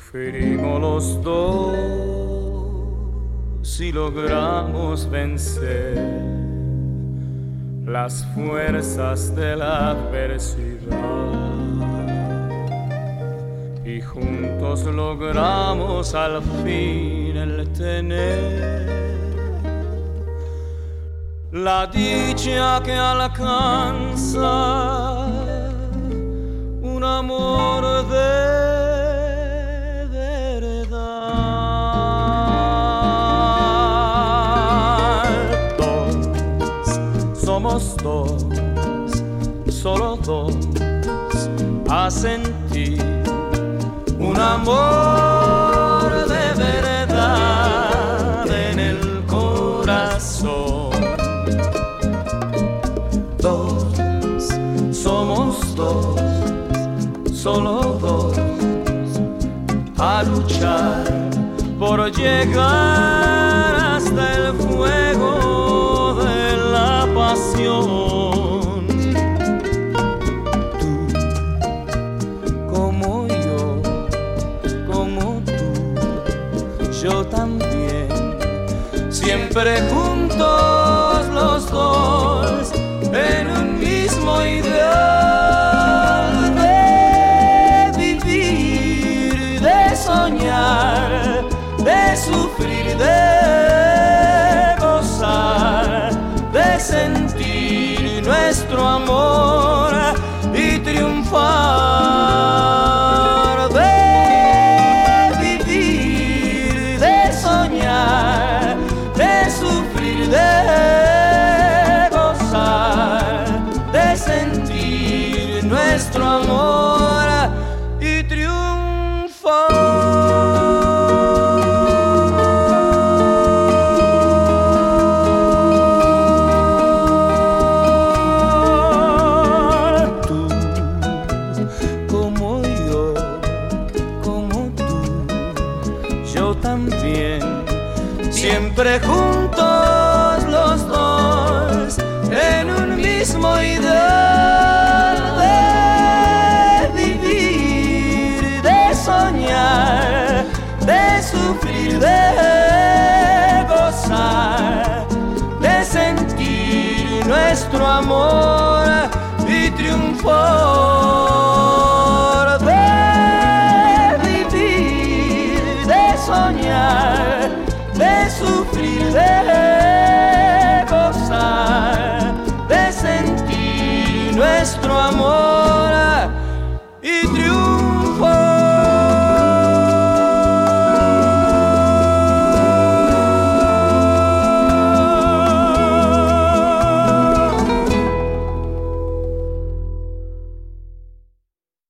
Sufrimos los dos y logramos vencer las fuerzas de la adversidad, y juntos logramos al fin el tener la dicha que alcanza un amor de somos dos, solo dos, a sentir un amor de verdad en el corazón. Dos, somos dos, solo dos, a luchar por llegar hasta el fuego de la pasión. Tú, como yo, como tú, yo también, siempre juntos los dos en un mismo ideal de vivir, de soñar, de sufrir, de gozar, de sentir nuestro amor y triunfar, de vivir, de soñar, de sufrir, de gozar, de sentir nuestro amor y triunfar. También, siempre juntos los dos en un mismo ideal de vivir, de soñar, de sufrir, de gozar, de sentir nuestro amor y triunfar.